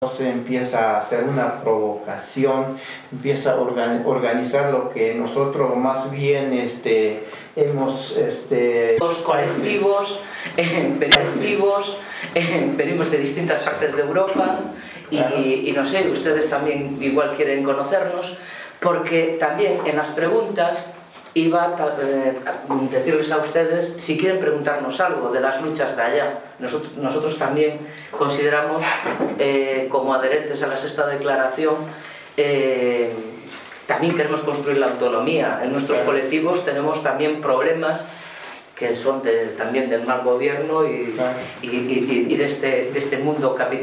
Se empieza a hacer una provocación, empieza a organizar lo que nosotros más bien hemos... Los colectivos, venimos de distintas partes de Europa y no sé, ustedes también igual quieren conocernos, porque también en las preguntas iba a decirles a ustedes si quieren preguntarnos algo de las luchas de allá. Nosotros también consideramos, como adherentes a la Sexta Declaración, también queremos construir la autonomía. En nuestros colectivos tenemos también problemas que son también del mal gobierno y de este mundo capitalista.